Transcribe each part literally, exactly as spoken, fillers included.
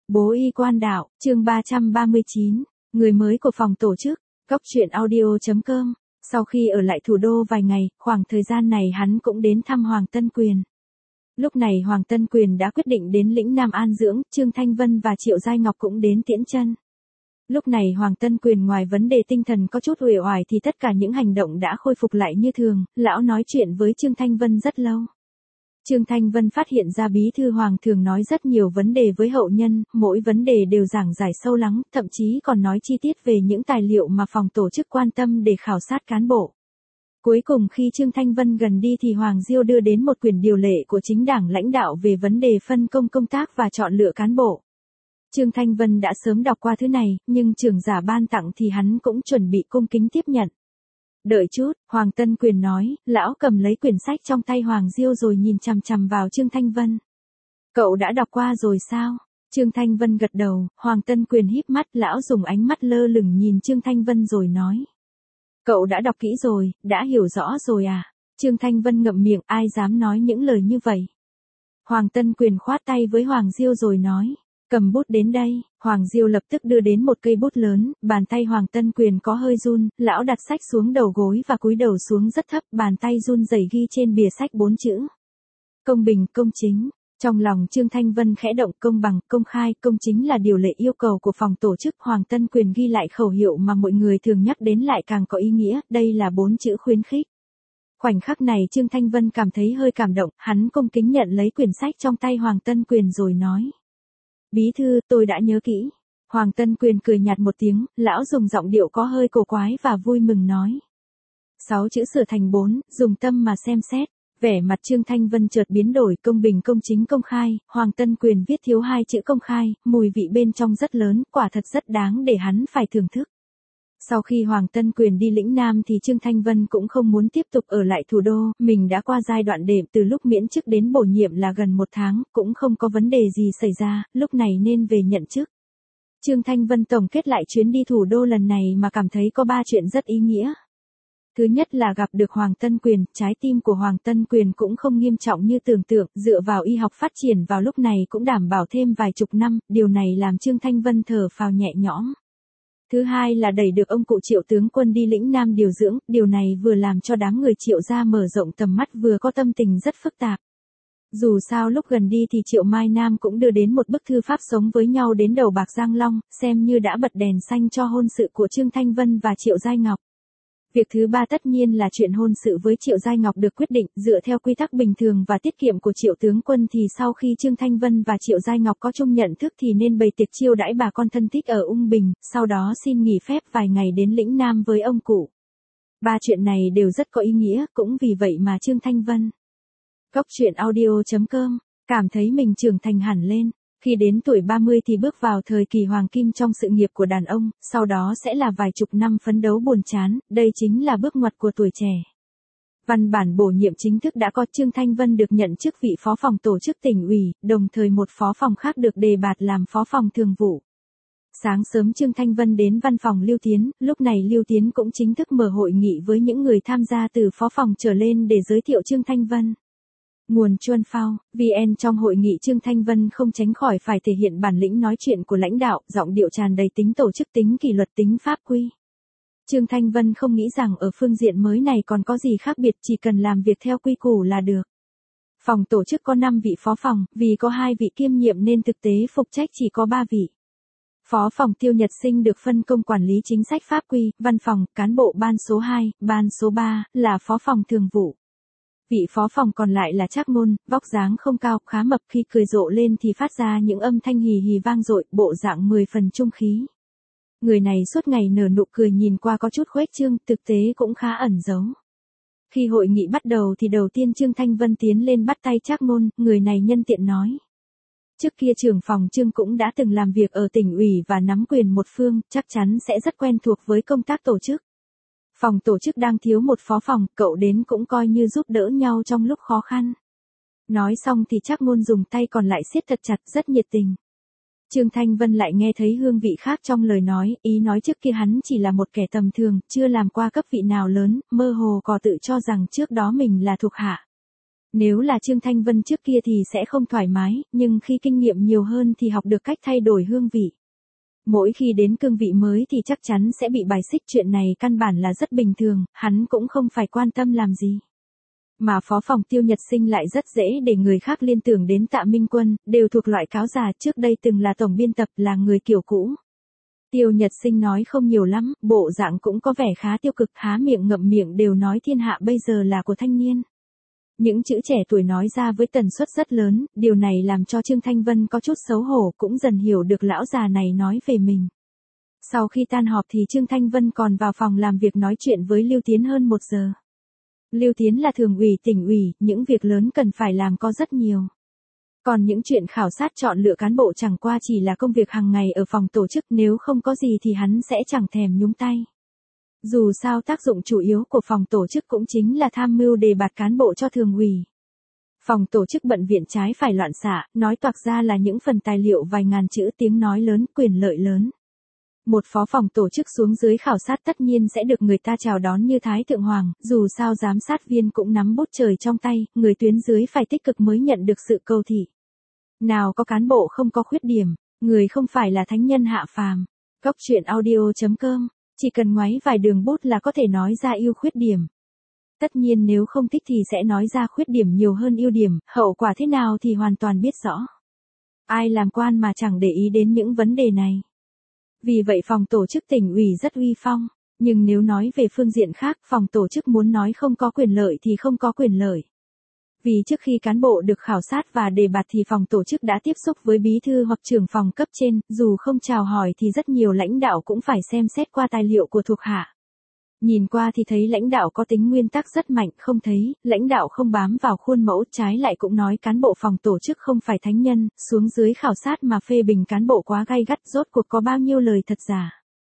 Bố y quan đạo, chương ba trăm ba mươi chín, người mới của phòng tổ chức, góc truyện audio.com. Sau khi ở lại thủ đô vài ngày, khoảng thời gian này hắn cũng đến thăm Hoàng Tân Quyền. Lúc này Hoàng Tân Quyền đã quyết định đến lĩnh Nam an dưỡng, Trương Thanh Vân và Triệu Giai Ngọc cũng đến tiễn chân. Lúc này Hoàng Tân Quyền ngoài vấn đề tinh thần có chút uể oải thì tất cả những hành động đã khôi phục lại như thường, lão nói chuyện với Trương Thanh Vân rất lâu. Trương Thanh Vân phát hiện ra bí thư Hoàng thường nói rất nhiều vấn đề với hậu nhân, mỗi vấn đề đều giảng giải sâu lắng, thậm chí còn nói chi tiết về những tài liệu mà phòng tổ chức quan tâm để khảo sát cán bộ. Cuối cùng khi Trương Thanh Vân gần đi thì Hoàng Diêu đưa đến một quyển điều lệ của chính đảng lãnh đạo về vấn đề phân công công tác và chọn lựa cán bộ. Trương Thanh Vân đã sớm đọc qua thứ này, nhưng trưởng giả ban tặng thì hắn cũng chuẩn bị cung kính tiếp nhận. Đợi chút, Hoàng Tân Quyền nói, lão cầm lấy quyển sách trong tay Hoàng Diêu rồi nhìn chằm chằm vào Trương Thanh Vân. Cậu đã đọc qua rồi sao? Trương Thanh Vân gật đầu, Hoàng Tân Quyền híp mắt, lão dùng ánh mắt lơ lửng nhìn Trương Thanh Vân rồi nói. Cậu đã đọc kỹ rồi, đã hiểu rõ rồi à? Trương Thanh Vân ngậm miệng, ai dám nói những lời như vậy? Hoàng Tân Quyền khoát tay với Hoàng Diêu rồi nói. Cầm bút đến đây, Hoàng Diêu lập tức đưa đến một cây bút lớn, bàn tay Hoàng Tân Quyền có hơi run, lão đặt sách xuống đầu gối và cúi đầu xuống rất thấp, bàn tay run rẩy ghi trên bìa sách bốn chữ. Công bình, công chính. Trong lòng Trương Thanh Vân khẽ động, công bằng, công khai, công chính là điều lệ yêu cầu của phòng tổ chức. Hoàng Tân Quyền ghi lại khẩu hiệu mà mọi người thường nhắc đến lại càng có ý nghĩa, đây là bốn chữ khuyến khích. Khoảnh khắc này Trương Thanh Vân cảm thấy hơi cảm động, hắn cung kính nhận lấy quyển sách trong tay Hoàng Tân Quyền rồi nói. Bí thư, tôi đã nhớ kỹ. Hoàng Tân Quyền cười nhạt một tiếng, lão dùng giọng điệu có hơi cổ quái và vui mừng nói. Sáu chữ sửa thành bốn, dùng tâm mà xem xét. Vẻ mặt Trương Thanh Vân chợt biến đổi, công bình công chính công khai, Hoàng Tân Quyền viết thiếu hai chữ công khai, mùi vị bên trong rất lớn, quả thật rất đáng để hắn phải thưởng thức. Sau khi Hoàng Tân Quyền đi lĩnh Nam thì Trương Thanh Vân cũng không muốn tiếp tục ở lại thủ đô, mình đã qua giai đoạn đệm từ lúc miễn chức đến bổ nhiệm là gần một tháng, cũng không có vấn đề gì xảy ra, lúc này nên về nhận chức. Trương Thanh Vân tổng kết lại chuyến đi thủ đô lần này mà cảm thấy có ba chuyện rất ý nghĩa. Thứ nhất là gặp được Hoàng Tân Quyền, trái tim của Hoàng Tân Quyền cũng không nghiêm trọng như tưởng tượng, dựa vào y học phát triển vào lúc này cũng đảm bảo thêm vài chục năm, điều này làm Trương Thanh Vân thở phào nhẹ nhõm. Thứ hai là đẩy được ông cụ Triệu tướng quân đi lĩnh Nam điều dưỡng, điều này vừa làm cho đám người Triệu gia mở rộng tầm mắt vừa có tâm tình rất phức tạp. Dù sao lúc gần đi thì Triệu Mai Nam cũng đưa đến một bức thư pháp sống với nhau đến đầu bạc Giang Long, xem như đã bật đèn xanh cho hôn sự của Trương Thanh Vân và Triệu Giai Ngọc. Việc thứ ba tất nhiên là chuyện hôn sự với Triệu Giai Ngọc được quyết định dựa theo quy tắc bình thường và tiết kiệm của Triệu tướng quân thì sau khi Trương Thanh Vân và Triệu Giai Ngọc có chung nhận thức thì nên bày tiệc chiêu đãi bà con thân thích ở Ung Bình, sau đó xin nghỉ phép vài ngày đến lĩnh Nam với ông cụ. Ba chuyện này đều rất có ý nghĩa, cũng vì vậy mà Trương Thanh Vân, góc truyện audio.com, cảm thấy mình trưởng thành hẳn lên. Khi đến tuổi ba mươi thì bước vào thời kỳ hoàng kim trong sự nghiệp của đàn ông, sau đó sẽ là vài chục năm phấn đấu buồn chán, đây chính là bước ngoặt của tuổi trẻ. Văn bản bổ nhiệm chính thức đã có, Trương Thanh Vân được nhận chức vị phó phòng tổ chức tỉnh ủy, đồng thời một phó phòng khác được đề bạt làm phó phòng thường vụ. Sáng sớm Trương Thanh Vân đến văn phòng Lưu Tiến, lúc này Lưu Tiến cũng chính thức mở hội nghị với những người tham gia từ phó phòng trở lên để giới thiệu Trương Thanh Vân. Nguồn Chuan Phao, vê en trong hội nghị Trương Thanh Vân không tránh khỏi phải thể hiện bản lĩnh nói chuyện của lãnh đạo, giọng điệu tràn đầy tính tổ chức tính kỷ luật tính pháp quy. Trương Thanh Vân không nghĩ rằng ở phương diện mới này còn có gì khác biệt, chỉ cần làm việc theo quy củ là được. Phòng tổ chức có năm vị phó phòng, vì có hai vị kiêm nhiệm nên thực tế phụ trách chỉ có ba vị. Phó phòng Tiêu Nhật Sinh được phân công quản lý chính sách pháp quy, văn phòng, cán bộ ban số hai, ban số ba, là phó phòng thường vụ. Vị phó phòng còn lại là Trác Ngôn, vóc dáng không cao, khá mập, khi cười rộ lên thì phát ra những âm thanh hì hì vang dội, bộ dạng mười phần trung khí. Người này suốt ngày nở nụ cười nhìn qua có chút khuếch trương, thực tế cũng khá ẩn giấu. Khi hội nghị bắt đầu thì đầu tiên Trương Thanh Vân tiến lên bắt tay Trác Ngôn, người này nhân tiện nói. Trước kia trưởng phòng Trương cũng đã từng làm việc ở tỉnh ủy và nắm quyền một phương, chắc chắn sẽ rất quen thuộc với công tác tổ chức. Phòng tổ chức đang thiếu một phó phòng, cậu đến cũng coi như giúp đỡ nhau trong lúc khó khăn. Nói xong thì Trác Ngôn dùng tay còn lại siết thật chặt, rất nhiệt tình. Trương Thanh Vân lại nghe thấy hương vị khác trong lời nói, ý nói trước kia hắn chỉ là một kẻ tầm thường, chưa làm qua cấp vị nào lớn, mơ hồ có tự cho rằng trước đó mình là thuộc hạ. Nếu là Trương Thanh Vân trước kia thì sẽ không thoải mái, nhưng khi kinh nghiệm nhiều hơn thì học được cách thay đổi hương vị. Mỗi khi đến cương vị mới thì chắc chắn sẽ bị bài xích, chuyện này căn bản là rất bình thường, hắn cũng không phải quan tâm làm gì. Mà phó phòng Tiêu Nhật Sinh lại rất dễ để người khác liên tưởng đến Tạ Minh Quân, đều thuộc loại cáo già, trước đây từng là tổng biên tập, là người kiểu cũ. Tiêu Nhật Sinh nói không nhiều lắm, bộ dạng cũng có vẻ khá tiêu cực, há miệng ngậm miệng đều nói thiên hạ bây giờ là của thanh niên. Những chữ trẻ tuổi nói ra với tần suất rất lớn, điều này làm cho Trương Thanh Vân có chút xấu hổ, cũng dần hiểu được lão già này nói về mình. Sau khi tan họp thì Trương Thanh Vân còn vào phòng làm việc nói chuyện với Lưu Tiến hơn một giờ. Lưu Tiến là thường ủy tỉnh ủy, những việc lớn cần phải làm có rất nhiều. Còn những chuyện khảo sát chọn lựa cán bộ chẳng qua chỉ là công việc hàng ngày ở phòng tổ chức, nếu không có gì thì hắn sẽ chẳng thèm nhúng tay. Dù sao tác dụng chủ yếu của phòng tổ chức cũng chính là tham mưu đề bạt cán bộ cho thường ủy. Phòng tổ chức bận viện trái phải loạn xạ, nói toạc ra là những phần tài liệu vài ngàn chữ, tiếng nói lớn, quyền lợi lớn. Một phó phòng tổ chức xuống dưới khảo sát tất nhiên sẽ được người ta chào đón như Thái Thượng Hoàng, dù sao giám sát viên cũng nắm bút trời trong tay, người tuyến dưới phải tích cực mới nhận được sự cầu thị. Nào có cán bộ không có khuyết điểm, người không phải là thánh nhân hạ phàm. Góc truyện audio chấm com, chỉ cần ngoáy vài đường bút là có thể nói ra ưu khuyết điểm. Tất nhiên nếu không thích thì sẽ nói ra khuyết điểm nhiều hơn ưu điểm, hậu quả thế nào thì hoàn toàn biết rõ. Ai làm quan mà chẳng để ý đến những vấn đề này. Vì vậy phòng tổ chức tỉnh ủy rất uy phong, nhưng nếu nói về phương diện khác, phòng tổ chức muốn nói không có quyền lợi thì không có quyền lợi. Vì trước khi cán bộ được khảo sát và đề bạt thì phòng tổ chức đã tiếp xúc với bí thư hoặc trưởng phòng cấp trên, dù không chào hỏi thì rất nhiều lãnh đạo cũng phải xem xét qua tài liệu của thuộc hạ. Nhìn qua thì thấy lãnh đạo có tính nguyên tắc rất mạnh, không thấy, lãnh đạo không bám vào khuôn mẫu, trái lại cũng nói cán bộ phòng tổ chức không phải thánh nhân, xuống dưới khảo sát mà phê bình cán bộ quá gay gắt, rốt cuộc có bao nhiêu lời thật giả.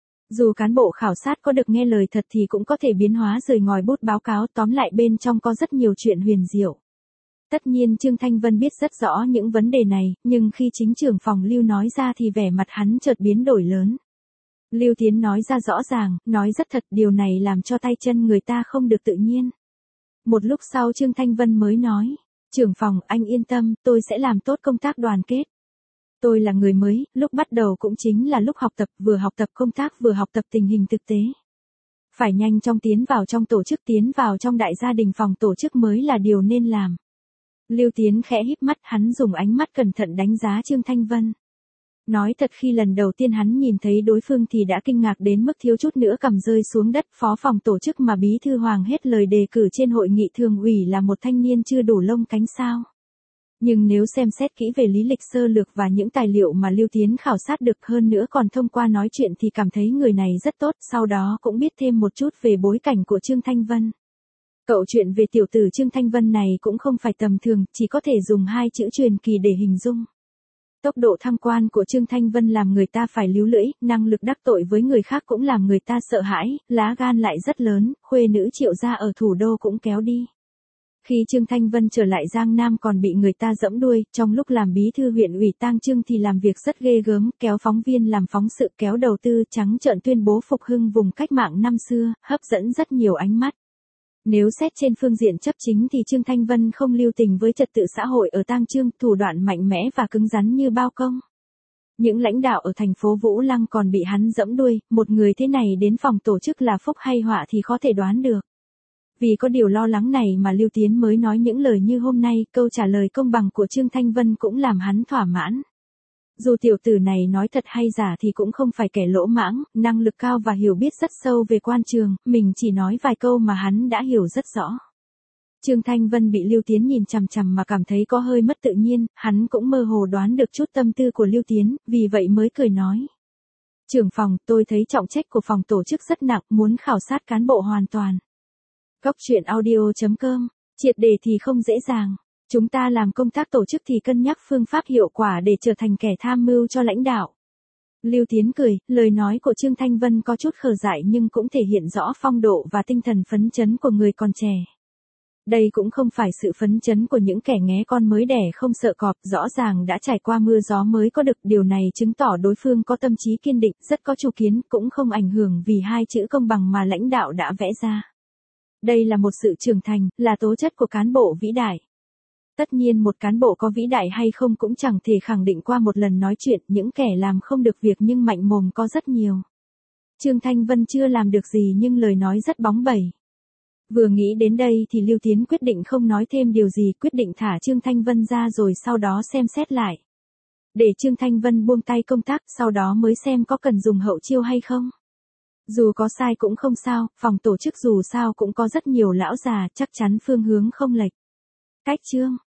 Dù cán bộ khảo sát có được nghe lời thật thì cũng có thể biến hóa rời ngòi bút báo cáo, tóm lại bên trong có rất nhiều chuyện huyền diệu. Tất nhiên Trương Thanh Vân biết rất rõ những vấn đề này, nhưng khi chính trưởng phòng Lưu nói ra thì vẻ mặt hắn chợt biến đổi lớn. Lưu Tiến nói ra rõ ràng, nói rất thật, điều này làm cho tay chân người ta không được tự nhiên. Một lúc sau Trương Thanh Vân mới nói, trưởng phòng, anh yên tâm, tôi sẽ làm tốt công tác đoàn kết. Tôi là người mới, lúc bắt đầu cũng chính là lúc học tập, vừa học tập công tác vừa học tập tình hình thực tế. Phải nhanh chóng tiến vào trong tổ chức, tiến vào trong đại gia đình phòng tổ chức mới là điều nên làm. Lưu Tiến khẽ híp mắt, hắn dùng ánh mắt cẩn thận đánh giá Trương Thanh Vân. Nói thật khi lần đầu tiên hắn nhìn thấy đối phương thì đã kinh ngạc đến mức thiếu chút nữa cầm rơi xuống đất, phó phòng tổ chức mà bí thư Hoàng hết lời đề cử trên hội nghị thường ủy là một thanh niên chưa đủ lông cánh sao. Nhưng nếu xem xét kỹ về lý lịch sơ lược và những tài liệu mà Lưu Tiến khảo sát được, hơn nữa còn thông qua nói chuyện thì cảm thấy người này rất tốt, sau đó cũng biết thêm một chút về bối cảnh của Trương Thanh Vân. Cậu chuyện về tiểu tử Trương Thanh Vân này cũng không phải tầm thường, chỉ có thể dùng hai chữ truyền kỳ để hình dung. Tốc độ thăng quan của Trương Thanh Vân làm người ta phải líu lưỡi, năng lực đắc tội với người khác cũng làm người ta sợ hãi, lá gan lại rất lớn, khuê nữ Triệu gia ở thủ đô cũng kéo đi. Khi Trương Thanh Vân trở lại Giang Nam còn bị người ta giẫm đuôi, trong lúc làm bí thư huyện ủy Tang Trương thì làm việc rất ghê gớm, kéo phóng viên làm phóng sự, kéo đầu tư, trắng trợn tuyên bố phục hưng vùng cách mạng năm xưa, hấp dẫn rất nhiều ánh mắt. Nếu xét trên phương diện chấp chính thì Trương Thanh Vân không lưu tình với trật tự xã hội ở Tang Trương, thủ đoạn mạnh mẽ và cứng rắn như bao công. Những lãnh đạo ở thành phố Vũ Lăng còn bị hắn giẫm đuôi, một người thế này đến phòng tổ chức là phúc hay họa thì khó thể đoán được. Vì có điều lo lắng này mà Lưu Tiến mới nói những lời như hôm nay, câu trả lời công bằng của Trương Thanh Vân cũng làm hắn thỏa mãn. Dù tiểu tử này nói thật hay giả thì cũng không phải kẻ lỗ mãng, năng lực cao và hiểu biết rất sâu về quan trường, mình chỉ nói vài câu mà hắn đã hiểu rất rõ. Trương Thanh Vân bị Lưu Tiến nhìn chằm chằm mà cảm thấy có hơi mất tự nhiên, hắn cũng mơ hồ đoán được chút tâm tư của Lưu Tiến, vì vậy mới cười nói. Trưởng phòng, tôi thấy trọng trách của phòng tổ chức rất nặng, muốn khảo sát cán bộ hoàn toàn. Góc truyện audio chấm com, triệt để thì không dễ dàng. Chúng ta làm công tác tổ chức thì cân nhắc phương pháp hiệu quả để trở thành kẻ tham mưu cho lãnh đạo. Lưu Tiến cười, lời nói của Trương Thanh Vân có chút khờ dại nhưng cũng thể hiện rõ phong độ và tinh thần phấn chấn của người còn trẻ. Đây cũng không phải sự phấn chấn của những kẻ nghé con mới đẻ không sợ cọp, rõ ràng đã trải qua mưa gió mới có được, điều này chứng tỏ đối phương có tâm trí kiên định, rất có chủ kiến, cũng không ảnh hưởng vì hai chữ công bằng mà lãnh đạo đã vẽ ra. Đây là một sự trưởng thành, là tố chất của cán bộ vĩ đại. Tất nhiên một cán bộ có vĩ đại hay không cũng chẳng thể khẳng định qua một lần nói chuyện, những kẻ làm không được việc nhưng mạnh mồm có rất nhiều. Trương Thanh Vân chưa làm được gì nhưng lời nói rất bóng bẩy. Vừa nghĩ đến đây thì Lưu Tiến quyết định không nói thêm điều gì, quyết định thả Trương Thanh Vân ra rồi sau đó xem xét lại. Để Trương Thanh Vân buông tay công tác, sau đó mới xem có cần dùng hậu chiêu hay không. Dù có sai cũng không sao, phòng tổ chức dù sao cũng có rất nhiều lão già, chắc chắn phương hướng không lệch. Cách Trương